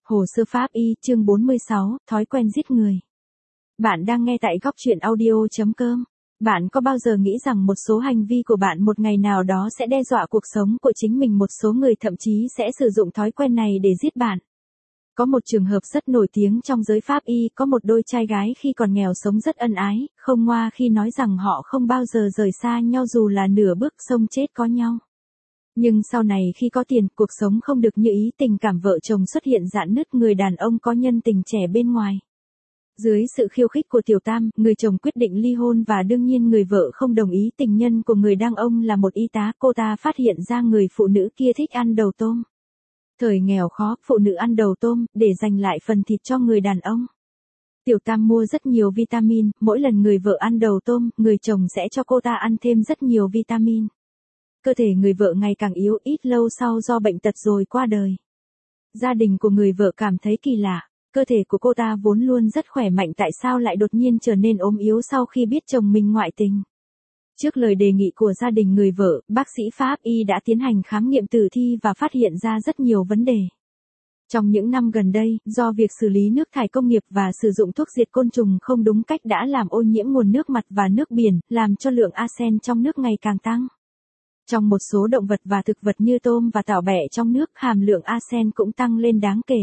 Hồ sơ pháp y, chương 46, thói quen giết người. Bạn đang nghe tại góc truyện audio.com. Bạn có bao giờ nghĩ rằng một số hành vi của bạn một ngày nào đó sẽ đe dọa cuộc sống của chính mình? Một số người thậm chí sẽ sử dụng thói quen này để giết bạn. Có một trường hợp rất nổi tiếng trong giới pháp y, có một đôi trai gái khi còn nghèo sống rất ân ái, không ngoa khi nói rằng họ không bao giờ rời xa nhau dù là nửa bước sông chết có nhau. Nhưng sau này khi có tiền, cuộc sống không được như ý, tình cảm vợ chồng xuất hiện rạn nứt, người đàn ông có nhân tình trẻ bên ngoài. Dưới sự khiêu khích của tiểu tam, người chồng quyết định ly hôn và đương nhiên người vợ không đồng ý. Tình nhân của người đàn ông là một y tá, cô ta phát hiện ra người phụ nữ kia thích ăn đầu tôm. Thời nghèo khó, phụ nữ ăn đầu tôm, để dành lại phần thịt cho người đàn ông. Tiểu tam mua rất nhiều vitamin, mỗi lần người vợ ăn đầu tôm, người chồng sẽ cho cô ta ăn thêm rất nhiều vitamin. Cơ thể người vợ ngày càng yếu, ít lâu sau do bệnh tật rồi qua đời. Gia đình của người vợ cảm thấy kỳ lạ, cơ thể của cô ta vốn luôn rất khỏe mạnh tại sao lại đột nhiên trở nên ốm yếu sau khi biết chồng mình ngoại tình. Trước lời đề nghị của gia đình người vợ, bác sĩ pháp y đã tiến hành khám nghiệm tử thi và phát hiện ra rất nhiều vấn đề. Trong những năm gần đây, do việc xử lý nước thải công nghiệp và sử dụng thuốc diệt côn trùng không đúng cách đã làm ô nhiễm nguồn nước mặt và nước biển, làm cho lượng arsen trong nước ngày càng tăng. Trong một số động vật và thực vật như tôm và tảo bẹ trong nước, hàm lượng arsen cũng tăng lên đáng kể.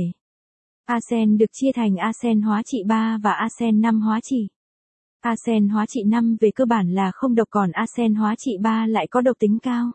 Arsen được chia thành arsen hóa trị 3 và arsen 5 hóa trị. Arsen hóa trị 5 về cơ bản là không độc, còn arsen hóa trị 3 lại có độc tính cao.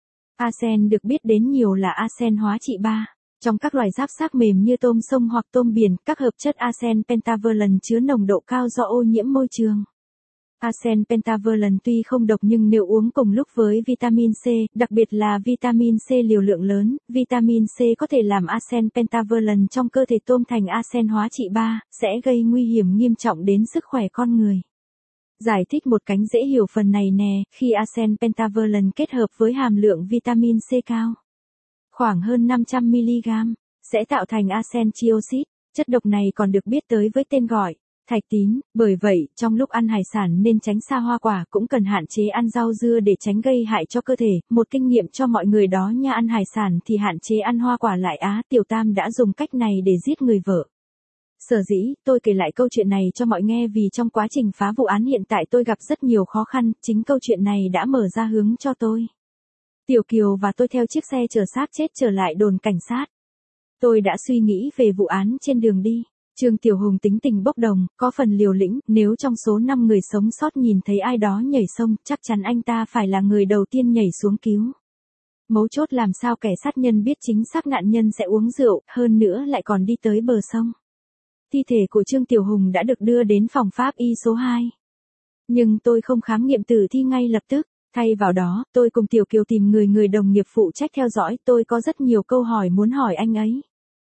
Arsen được biết đến nhiều là arsen hóa trị 3. Trong các loài giáp xác mềm như tôm sông hoặc tôm biển, các hợp chất arsen pentavalent chứa nồng độ cao do ô nhiễm môi trường. Arsen pentavalent tuy không độc nhưng nếu uống cùng lúc với vitamin C, đặc biệt là vitamin C liều lượng lớn, vitamin C có thể làm arsen pentavalent trong cơ thể tôm thành arsen hóa trị 3, sẽ gây nguy hiểm nghiêm trọng đến sức khỏe con người. Giải thích một cách dễ hiểu phần này nè, khi arsen pentavalent kết hợp với hàm lượng vitamin C cao, khoảng hơn 500mg, sẽ tạo thành arsen trioxide. Chất độc này còn được biết tới với tên gọi thạch tín, bởi vậy, trong lúc ăn hải sản nên tránh xa hoa quả, cũng cần hạn chế ăn rau dưa để tránh gây hại cho cơ thể. Một kinh nghiệm cho mọi người đó nha, ăn hải sản thì hạn chế ăn hoa quả lại á. Tiểu tam đã dùng cách này để giết người vợ. Sở dĩ, tôi kể lại câu chuyện này cho mọi nghe vì trong quá trình phá vụ án hiện tại tôi gặp rất nhiều khó khăn, chính câu chuyện này đã mở ra hướng cho tôi. Tiểu Kiều và tôi theo chiếc xe chở xác chết trở lại đồn cảnh sát. Tôi đã suy nghĩ về vụ án trên đường đi. Trương Tiểu Hùng tính tình bốc đồng, có phần liều lĩnh, nếu trong số 5 người sống sót nhìn thấy ai đó nhảy sông, chắc chắn anh ta phải là người đầu tiên nhảy xuống cứu. Mấu chốt làm sao kẻ sát nhân biết chính xác nạn nhân sẽ uống rượu, hơn nữa lại còn đi tới bờ sông. Thi thể của Trương Tiểu Hùng đã được đưa đến phòng pháp y số 2. Nhưng tôi không khám nghiệm tử thi ngay lập tức. Thay vào đó, tôi cùng Tiểu Kiều tìm người đồng nghiệp phụ trách theo dõi, tôi có rất nhiều câu hỏi muốn hỏi anh ấy.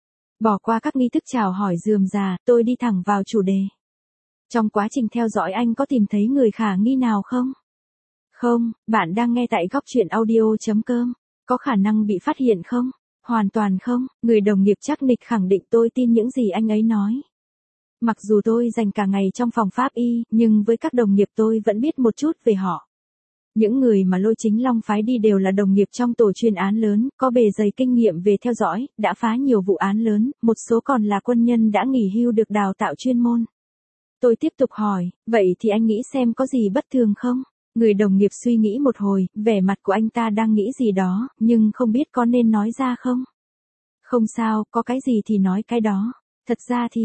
Bỏ qua các nghi thức chào hỏi rườm rà, tôi đi thẳng vào chủ đề. Trong quá trình theo dõi anh có tìm thấy người khả nghi nào không? Không, bạn đang nghe tại góc truyện audio.com. Có khả năng bị phát hiện không? Hoàn toàn không, người đồng nghiệp chắc nịch khẳng định tôi tin những gì anh ấy nói. Mặc dù tôi dành cả ngày trong phòng pháp y, nhưng với các đồng nghiệp tôi vẫn biết một chút về họ. Những người mà Lôi Chính Long phái đi đều là đồng nghiệp trong tổ chuyên án lớn, có bề dày kinh nghiệm về theo dõi, đã phá nhiều vụ án lớn, một số còn là quân nhân đã nghỉ hưu được đào tạo chuyên môn. Tôi tiếp tục hỏi, vậy thì anh nghĩ xem có gì bất thường không? Người đồng nghiệp suy nghĩ một hồi, vẻ mặt của anh ta đang nghĩ gì đó, nhưng không biết có nên nói ra không? Không sao, có cái gì thì nói cái đó. Thật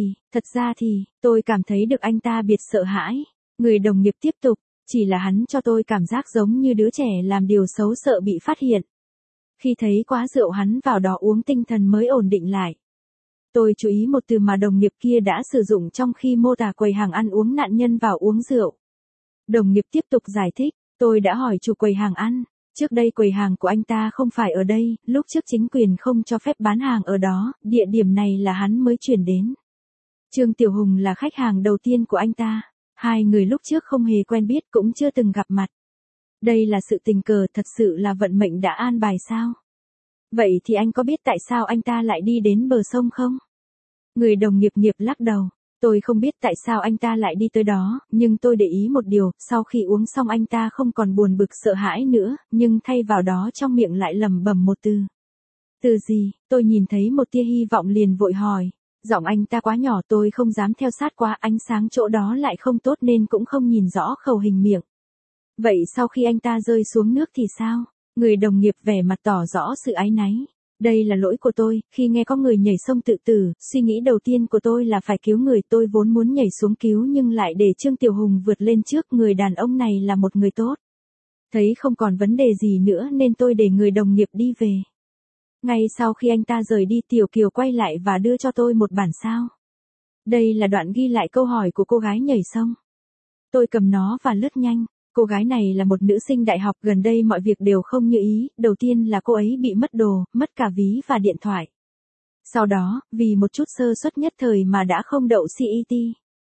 ra thì, tôi cảm thấy được anh ta biệt sợ hãi. Người đồng nghiệp tiếp tục. Chỉ là hắn cho tôi cảm giác giống như đứa trẻ làm điều xấu sợ bị phát hiện. Khi thấy quá rượu hắn vào đó uống tinh thần mới ổn định lại. Tôi chú ý một từ mà đồng nghiệp kia đã sử dụng trong khi mô tả quầy hàng ăn uống nạn nhân vào uống rượu. Đồng nghiệp tiếp tục giải thích, tôi đã hỏi chủ quầy hàng ăn. Trước đây quầy hàng của anh ta không phải ở đây, lúc trước chính quyền không cho phép bán hàng ở đó, địa điểm này là hắn mới chuyển đến. Trương Tiểu Hùng là khách hàng đầu tiên của anh ta. Hai người lúc trước không hề quen biết cũng chưa từng gặp mặt. Đây là sự tình cờ, thật sự là vận mệnh đã an bài sao? Vậy thì anh có biết tại sao anh ta lại đi đến bờ sông không? Người đồng nghiệp lắc đầu. Tôi không biết tại sao anh ta lại đi tới đó, nhưng tôi để ý một điều, sau khi uống xong anh ta không còn buồn bực sợ hãi nữa, nhưng thay vào đó trong miệng lại lẩm bẩm một từ. Từ gì? Tôi nhìn thấy một tia hy vọng liền vội hỏi. Giọng anh ta quá nhỏ tôi không dám theo sát quá, ánh sáng chỗ đó lại không tốt nên cũng không nhìn rõ khẩu hình miệng. Vậy sau khi anh ta rơi xuống nước thì sao? Người đồng nghiệp vẻ mặt tỏ rõ sự áy náy. Đây là lỗi của tôi, khi nghe có người nhảy sông tự tử, suy nghĩ đầu tiên của tôi là phải cứu người, tôi vốn muốn nhảy xuống cứu nhưng lại để Trương Tiểu Hùng vượt lên trước, người đàn ông này là một người tốt. Thấy không còn vấn đề gì nữa nên tôi để người đồng nghiệp đi về. Ngay sau khi anh ta rời đi, Tiểu Kiều quay lại và đưa cho tôi một bản sao. Đây là đoạn ghi lại câu hỏi của cô gái nhảy sông. Tôi cầm nó và lướt nhanh. Cô gái này là một nữ sinh đại học, gần đây mọi việc đều không như ý, đầu tiên là cô ấy bị mất đồ, mất cả ví và điện thoại. Sau đó, vì một chút sơ suất nhất thời mà đã không đậu CET.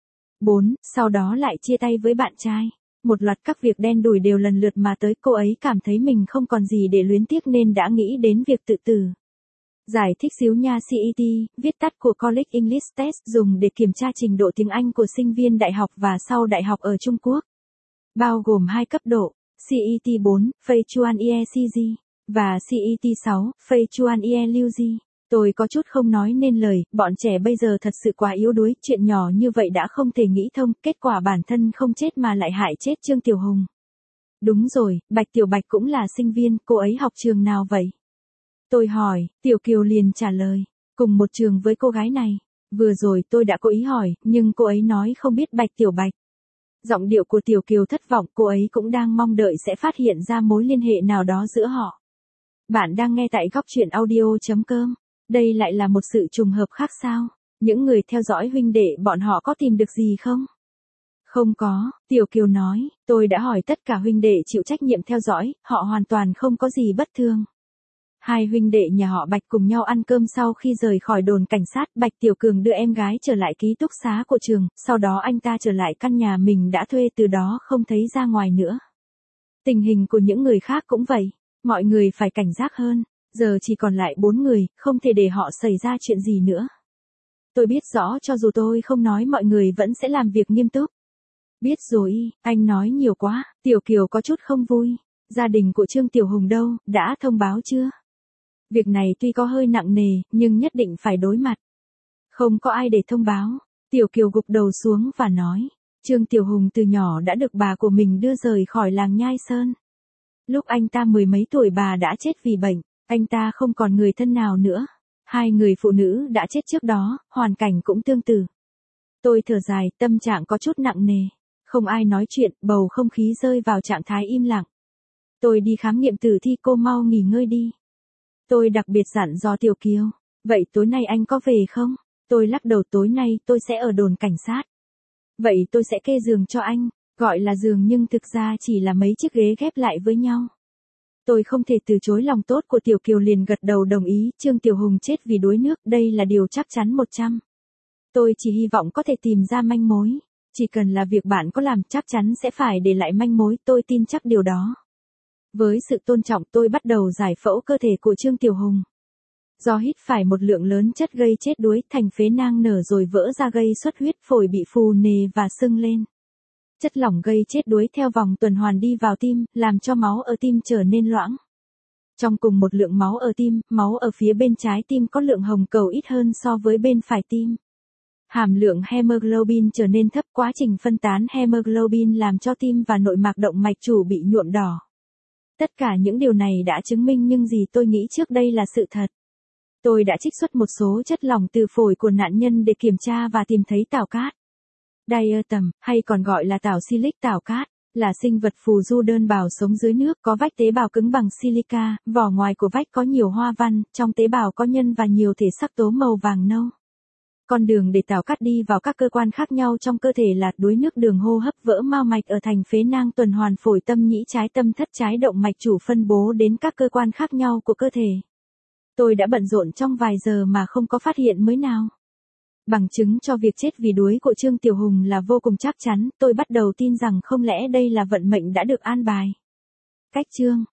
4. Sau đó lại chia tay với bạn trai. Một loạt các việc đen đủi đều lần lượt mà tới, cô ấy cảm thấy mình không còn gì để luyến tiếc nên đã nghĩ đến việc tự tử. Giải thích xíu nha, CET, viết tắt của College English Test, dùng để kiểm tra trình độ tiếng Anh của sinh viên đại học và sau đại học ở Trung Quốc. Bao gồm 2 cấp độ, CET 4, Phase Chuan Ie CG, và CET 6, Phase Chuan Ie Liu Ji. Tôi có chút không nói nên lời, bọn trẻ bây giờ thật sự quá yếu đuối, chuyện nhỏ như vậy đã không thể nghĩ thông, kết quả bản thân không chết mà lại hại chết Trương Tiểu Hùng. Đúng rồi, Bạch Tiểu Bạch cũng là sinh viên, cô ấy học trường nào vậy? Tôi hỏi, Tiểu Kiều liền trả lời, cùng một trường với cô gái này. Vừa rồi tôi đã cố ý hỏi, nhưng cô ấy nói không biết Bạch Tiểu Bạch. Giọng điệu của Tiểu Kiều thất vọng, cô ấy cũng đang mong đợi sẽ phát hiện ra mối liên hệ nào đó giữa họ. Bạn đang nghe tại góc truyện audio.com. Đây lại là một sự trùng hợp khác sao? Những người theo dõi huynh đệ bọn họ có tìm được gì không? Không có, Tiểu Kiều nói, tôi đã hỏi tất cả huynh đệ chịu trách nhiệm theo dõi, họ hoàn toàn không có gì bất thường. 2 huynh đệ nhà họ Bạch cùng nhau ăn cơm sau khi rời khỏi đồn cảnh sát, Bạch Tiểu Cường đưa em gái trở lại ký túc xá của trường, sau đó anh ta trở lại căn nhà mình đã thuê, từ đó không thấy ra ngoài nữa. Tình hình của những người khác cũng vậy, mọi người phải cảnh giác hơn, giờ chỉ còn lại 4 người, không thể để họ xảy ra chuyện gì nữa. Tôi biết rõ cho dù tôi không nói mọi người vẫn sẽ làm việc nghiêm túc. Biết rồi, anh nói nhiều quá, Tiểu Kiều có chút không vui. Gia đình của Trương Tiểu Hùng đâu, đã thông báo chưa? Việc này tuy có hơi nặng nề, nhưng nhất định phải đối mặt. Không có ai để thông báo. Tiểu Kiều gục đầu xuống và nói, Trương Tiểu Hùng từ nhỏ đã được bà của mình đưa rời khỏi làng Nhai Sơn. Lúc anh ta 10 mấy tuổi bà đã chết vì bệnh, anh ta không còn người thân nào nữa. 2 người phụ nữ đã chết trước đó, hoàn cảnh cũng tương tự. Tôi thở dài, tâm trạng có chút nặng nề. Không ai nói chuyện, bầu không khí rơi vào trạng thái im lặng. Tôi đi khám nghiệm tử thi, cô mau nghỉ ngơi đi. Tôi đặc biệt dặn dò Tiểu Kiều, vậy tối nay anh có về không? Tôi lắc đầu, tối nay tôi sẽ ở đồn cảnh sát. Vậy tôi sẽ kê giường cho anh, gọi là giường nhưng thực ra chỉ là mấy chiếc ghế ghép lại với nhau. Tôi không thể từ chối lòng tốt của Tiểu Kiều liền gật đầu đồng ý, Trương Tiểu Hùng chết vì đuối nước, đây là điều chắc chắn 100. Tôi chỉ hy vọng có thể tìm ra manh mối, chỉ cần là việc bạn có làm chắc chắn sẽ phải để lại manh mối, tôi tin chắc điều đó. Với sự tôn trọng tôi bắt đầu giải phẫu cơ thể của Trương Tiểu Hùng. Do hít phải một lượng lớn chất gây chết đuối, thành phế nang nở rồi vỡ ra gây xuất huyết, phổi bị phù nề và sưng lên. Chất lỏng gây chết đuối theo vòng tuần hoàn đi vào tim, làm cho máu ở tim trở nên loãng. Trong cùng một lượng máu ở tim, máu ở phía bên trái tim có lượng hồng cầu ít hơn so với bên phải tim. Hàm lượng hemoglobin trở nên thấp, quá trình phân tán hemoglobin làm cho tim và nội mạc động mạch chủ bị nhuộm đỏ. Tất cả những điều này đã chứng minh những gì tôi nghĩ trước đây là sự thật. Tôi đã trích xuất một số chất lỏng từ phổi của nạn nhân để kiểm tra và tìm thấy tảo cát. Diatom, hay còn gọi là tảo silic, tảo cát, là sinh vật phù du đơn bào sống dưới nước, có vách tế bào cứng bằng silica, vỏ ngoài của vách có nhiều hoa văn, trong tế bào có nhân và nhiều thể sắc tố màu vàng nâu. Con đường để tảo cát đi vào các cơ quan khác nhau trong cơ thể là đuối nước, đường hô hấp, vỡ mao mạch ở thành phế nang, tuần hoàn, phổi, tâm nhĩ, trái tâm thất, trái động mạch chủ, phân bố đến các cơ quan khác nhau của cơ thể. Tôi đã bận rộn trong vài giờ mà không có phát hiện mới nào. Bằng chứng cho việc chết vì đuối của Trương Tiểu Hùng là vô cùng chắc chắn, tôi bắt đầu tin rằng không lẽ đây là vận mệnh đã được an bài. Cách chương